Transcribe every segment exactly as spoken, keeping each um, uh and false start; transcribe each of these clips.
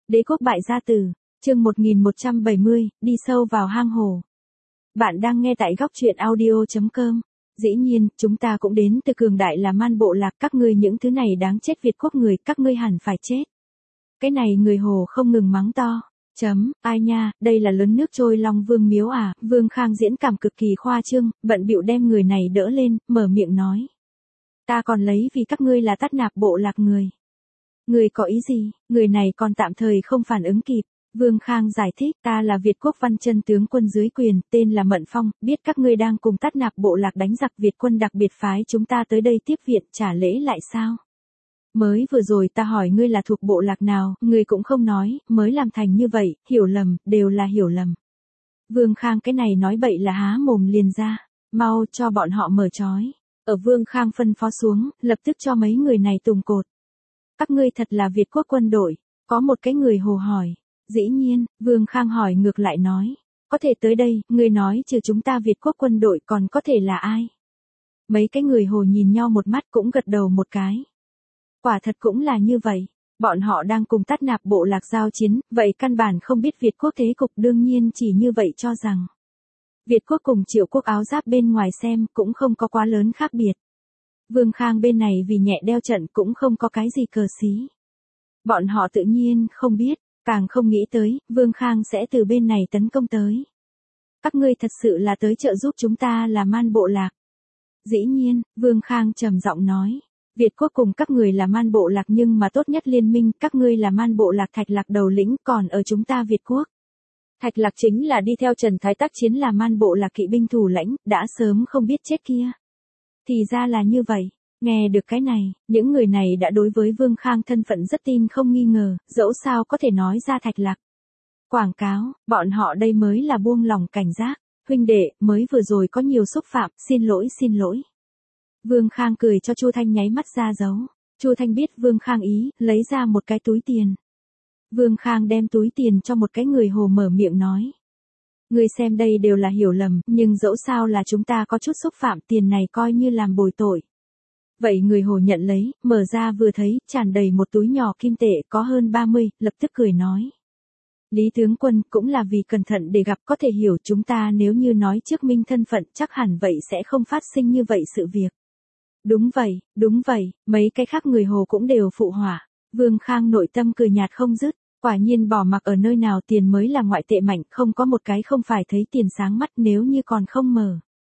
Đế quốc bại gia tử, chương một nghìn một trăm bảy mươi, đi sâu vào hang hổ. Bạn đang nghe tại góc truyện audio chấm com. Dĩ nhiên, chúng ta cũng đến từ cường đại là Man bộ lạc, các ngươi những thứ này đáng chết Việt quốc người, các ngươi hẳn phải chết. Cái này người hồ không ngừng mắng to. Chấm, ai nha, đây là lớn nước trôi Long Vương miếu à, Vương Khang diễn cảm cực kỳ khoa trương, bận bịu đem người này đỡ lên, mở miệng nói. Ta còn lấy vì các ngươi là Tát Nạp bộ lạc người. Người có ý gì, người này còn tạm thời không phản ứng kịp. Vương Khang giải thích, ta là Việt quốc văn chân tướng quân dưới quyền, tên là Mận Phong, biết các ngươi đang cùng Tát Nạp bộ lạc đánh giặc, Việt quân đặc biệt phái chúng ta tới đây tiếp viện, trả lễ lại sao? Mới vừa rồi ta hỏi ngươi là thuộc bộ lạc nào, ngươi cũng không nói, mới làm thành như vậy, hiểu lầm, đều là hiểu lầm. Vương Khang cái này nói bậy là há mồm liền ra, mau cho bọn họ mở trói. Ở Vương Khang phân phó xuống, lập tức cho mấy người này tùng cột. Các ngươi thật là Việt quốc quân đội, có một cái người hồ hỏi. Dĩ nhiên, Vương Khang hỏi ngược lại nói. Có thể tới đây, ngươi nói trừ chúng ta Việt quốc quân đội còn có thể là ai? Mấy cái người hồ nhìn nhau một mắt cũng gật đầu một cái. Quả thật cũng là như vậy. Bọn họ đang cùng Tát Nạp bộ lạc giao chiến, vậy căn bản không biết Việt quốc thế cục, đương nhiên chỉ như vậy cho rằng. Việt quốc cùng Triệu quốc áo giáp bên ngoài xem cũng không có quá lớn khác biệt. Vương Khang bên này vì nhẹ đeo trận cũng không có cái gì cờ xí. Bọn họ tự nhiên không biết, càng không nghĩ tới, Vương Khang sẽ từ bên này tấn công tới. Các ngươi thật sự là tới trợ giúp chúng ta là Man bộ lạc. Dĩ nhiên, Vương Khang trầm giọng nói. Việt quốc cùng các người là Man bộ lạc nhưng mà tốt nhất liên minh, các ngươi là Man bộ lạc Thạch Lạc đầu lĩnh, còn ở chúng ta Việt quốc. Thạch Lạc chính là đi theo Trần Thái tác chiến là Man bộ lạc kỵ binh thủ lãnh, đã sớm không biết chết kia. Thì ra là như vậy, nghe được cái này, những người này đã đối với Vương Khang thân phận rất tin không nghi ngờ, dẫu sao có thể nói ra Thạch Lạc. Quảng cáo, bọn họ đây mới là buông lòng cảnh giác, huynh đệ, mới vừa rồi có nhiều xúc phạm, xin lỗi xin lỗi. Vương Khang cười cho Chu Thanh nháy mắt ra dấu, Chu Thanh biết Vương Khang ý, lấy ra một cái túi tiền. Vương Khang đem túi tiền cho một cái người hồ mở miệng nói. Người xem đây đều là hiểu lầm, nhưng dẫu sao là chúng ta có chút xúc phạm, tiền này coi như làm bồi tội. Vậy người hồ nhận lấy, mở ra vừa thấy, tràn đầy một túi nhỏ kim tệ có hơn ba mươi, lập tức cười nói. Lý tướng quân cũng là vì cẩn thận để gặp, có thể hiểu chúng ta nếu như nói trước minh thân phận chắc hẳn vậy sẽ không phát sinh như vậy sự việc. Đúng vậy, đúng vậy, mấy cái khác người hồ cũng đều phụ họa. Vương Khang nội tâm cười nhạt không dứt. Quả nhiên bỏ mặc ở nơi nào tiền mới là ngoại tệ mạnh, không có một cái không phải thấy tiền sáng mắt, nếu như còn không mở.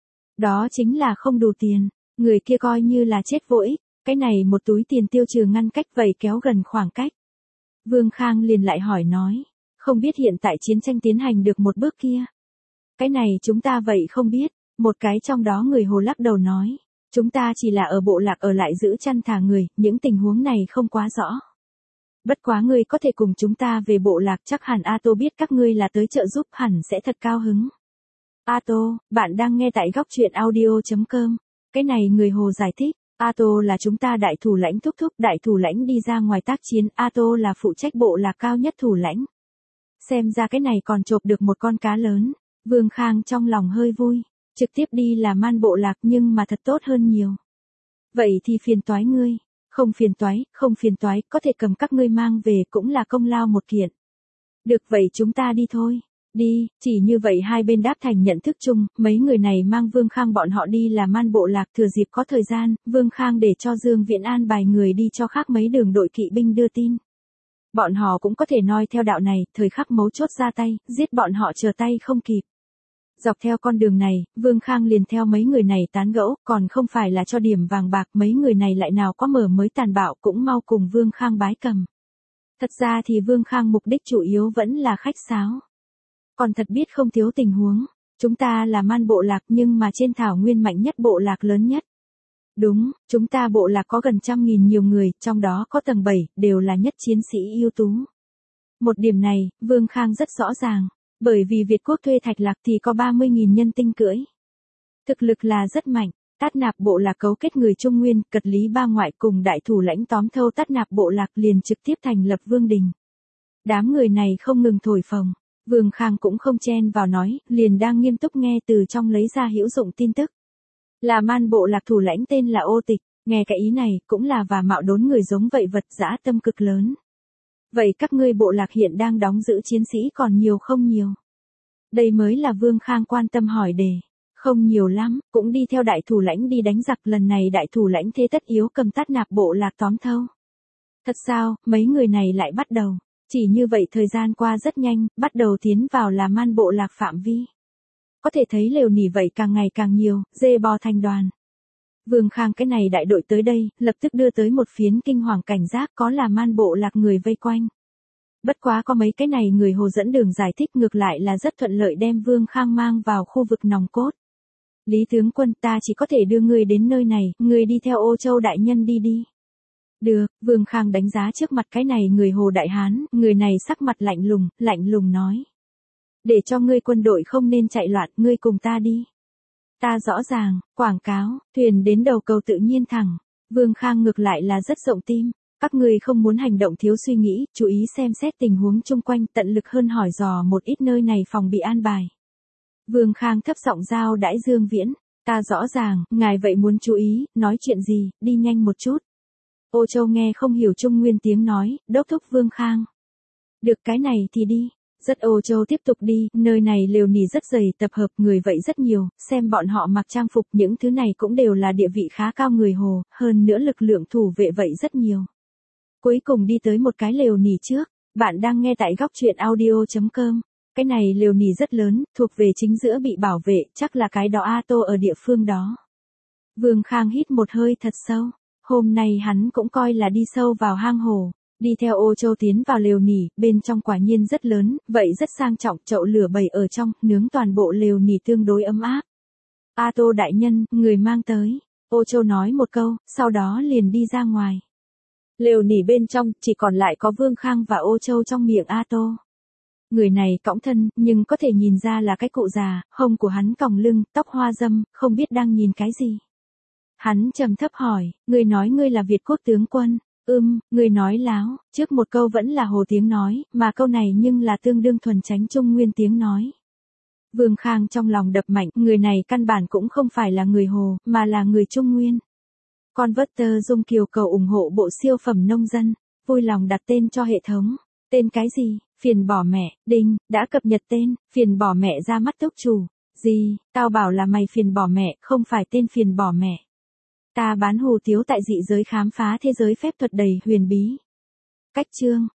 Đó chính là không đủ tiền, người kia coi như là chết vô ích, cái này một túi tiền tiêu trừ ngăn cách vậy kéo gần khoảng cách. Vương Khang liền lại hỏi nói, không biết hiện tại chiến tranh tiến hành được một bước kia. Cái này chúng ta vậy không biết, một cái trong đó người hồ lắc đầu nói, chúng ta chỉ là ở bộ lạc ở lại giữ chăn thả người, những tình huống này không quá rõ. Bất quá ngươi có thể cùng chúng ta về bộ lạc, chắc hẳn A Tô biết các ngươi là tới trợ giúp, hẳn sẽ thật cao hứng. A Tô, bạn đang nghe tại góc truyện audio chấm com. Cái này người hồ giải thích, A Tô là chúng ta đại thủ lãnh thúc thúc, đại thủ lãnh đi ra ngoài tác chiến, A Tô là phụ trách bộ lạc cao nhất thủ lãnh. Xem ra cái này còn chộp được một con cá lớn. Vương Khang trong lòng hơi vui, trực tiếp đi là Man bộ lạc nhưng mà thật tốt hơn nhiều. Vậy thì phiền toái ngươi. Không phiền toái, không phiền toái, có thể cầm các ngươi mang về cũng là công lao một kiện. Được vậy chúng ta đi thôi. Đi, chỉ như vậy hai bên đáp thành nhận thức chung, mấy người này mang Vương Khang bọn họ đi là Man bộ lạc, thừa dịp có thời gian, Vương Khang để cho Dương Viễn an bài người đi cho khác mấy đường đội kỵ binh đưa tin. Bọn họ cũng có thể noi theo đạo này, thời khắc mấu chốt ra tay, giết bọn họ chờ tay không kịp. Dọc theo con đường này, Vương Khang liền theo mấy người này tán gẫu, còn không phải là cho điểm vàng bạc, mấy người này lại nào có mở mới tàn bạo cũng mau cùng Vương Khang bái cầm. Thật ra thì Vương Khang mục đích chủ yếu vẫn là khách sáo. Còn thật biết không thiếu tình huống, chúng ta là Man bộ lạc nhưng mà trên thảo nguyên mạnh nhất bộ lạc lớn nhất. Đúng, chúng ta bộ lạc có gần trăm nghìn nhiều người, trong đó có tầng bảy, đều là nhất chiến sĩ ưu tú. Một điểm này, Vương Khang rất rõ ràng. Bởi vì Việt quốc thuê Thạch Lạc thì có ba mươi nghìn nhân tinh cưỡi. Thực lực là rất mạnh, Tát Nạp bộ lạc cấu kết người Trung Nguyên, Cật Lý ba ngoại cùng đại thủ lãnh tóm thâu Tát Nạp bộ lạc liền trực tiếp thành lập vương đình. Đám người này không ngừng thổi phồng, Vương Khang cũng không chen vào nói, liền đang nghiêm túc nghe từ trong lấy ra hữu dụng tin tức. Là Man bộ lạc thủ lãnh tên là Ô Tịch, nghe cái ý này cũng là và mạo đốn người giống vậy vật dã tâm cực lớn. Vậy các ngươi bộ lạc hiện đang đóng giữ chiến sĩ còn nhiều không nhiều? Đây mới là Vương Khang quan tâm hỏi đề. Không nhiều lắm, cũng đi theo đại thủ lãnh đi đánh giặc, lần này đại thủ lãnh thế tất yếu cầm tát nạp bộ lạc tóm thâu. Thật sao, mấy người này lại bắt đầu. Chỉ như vậy thời gian qua rất nhanh, bắt đầu tiến vào là man bộ lạc phạm vi. Có thể thấy lều nỉ vậy càng ngày càng nhiều, dê bò thành đoàn. Vương Khang cái này đại đội tới đây, lập tức đưa tới một phiến kinh hoàng cảnh giác, có là man bộ lạc người vây quanh. Bất quá có mấy cái này người Hồ dẫn đường giải thích ngược lại là rất thuận lợi đem Vương Khang mang vào khu vực nòng cốt. Lý tướng quân, ta chỉ có thể đưa người đến nơi này, người đi theo Ô Châu đại nhân đi đi. Được, Vương Khang đánh giá trước mặt cái này người Hồ đại hán, người này sắc mặt lạnh lùng, lạnh lùng nói. Để cho ngươi quân đội không nên chạy loạn, ngươi cùng ta đi. Ta rõ ràng, quảng cáo, thuyền đến đầu cầu tự nhiên thẳng. Vương Khang ngược lại là rất rộng tim. Các ngươi không muốn hành động thiếu suy nghĩ, chú ý xem xét tình huống chung quanh, tận lực hơn hỏi dò một ít nơi này phòng bị an bài. Vương Khang thấp giọng giao đãi Dương Viễn. Ta rõ ràng, ngài vậy muốn chú ý, nói chuyện gì, đi nhanh một chút. Ô Châu nghe không hiểu Trung Nguyên tiếng nói, đốc thúc Vương Khang. Được cái này thì đi. Rất Ô Châu tiếp tục đi, nơi này lều nỉ rất dày, tập hợp người vậy rất nhiều, xem bọn họ mặc trang phục, những thứ này cũng đều là địa vị khá cao người Hồ, hơn nữa lực lượng thủ vệ vậy rất nhiều. Cuối cùng đi tới một cái lều nỉ trước, bạn đang nghe tại góc truyện audio chấm com. Cái này lều nỉ rất lớn, thuộc về chính giữa bị bảo vệ, chắc là cái đó A Tô ở địa phương đó. Vương Khang hít một hơi thật sâu, hôm nay hắn cũng coi là đi sâu vào hang hồ. Đi theo Ô Châu tiến vào lều nỉ, bên trong quả nhiên rất lớn, vậy rất sang trọng, chậu lửa bày ở trong, nướng toàn bộ lều nỉ tương đối ấm áp. A Tô đại nhân, người mang tới. Ô Châu nói một câu, sau đó liền đi ra ngoài. Lều nỉ bên trong, chỉ còn lại có Vương Khang và Ô Châu trong miệng A Tô. Người này cõng thân, nhưng có thể nhìn ra là cái cụ già, hông của hắn còng lưng, tóc hoa dâm, không biết đang nhìn cái gì. Hắn trầm thấp hỏi, người nói ngươi là Việt quốc tướng quân. Ưm, người nói láo, trước một câu vẫn là Hồ tiếng nói, mà câu này nhưng là tương đương thuần tránh Trung Nguyên tiếng nói. Vương Khang trong lòng đập mạnh, người này căn bản cũng không phải là người Hồ, mà là người Trung Nguyên. Converter Dung Kiều cầu ủng hộ bộ siêu phẩm nông dân, vui lòng đặt tên cho hệ thống. Tên cái gì? Phiền bỏ mẹ, đinh, đã cập nhật tên, phiền bỏ mẹ ra mắt túc chủ. Gì, tao bảo là mày phiền bỏ mẹ, không phải tên phiền bỏ mẹ. Ta bán hủ tiếu tại dị giới khám phá thế giới phép thuật đầy huyền bí. Cách chương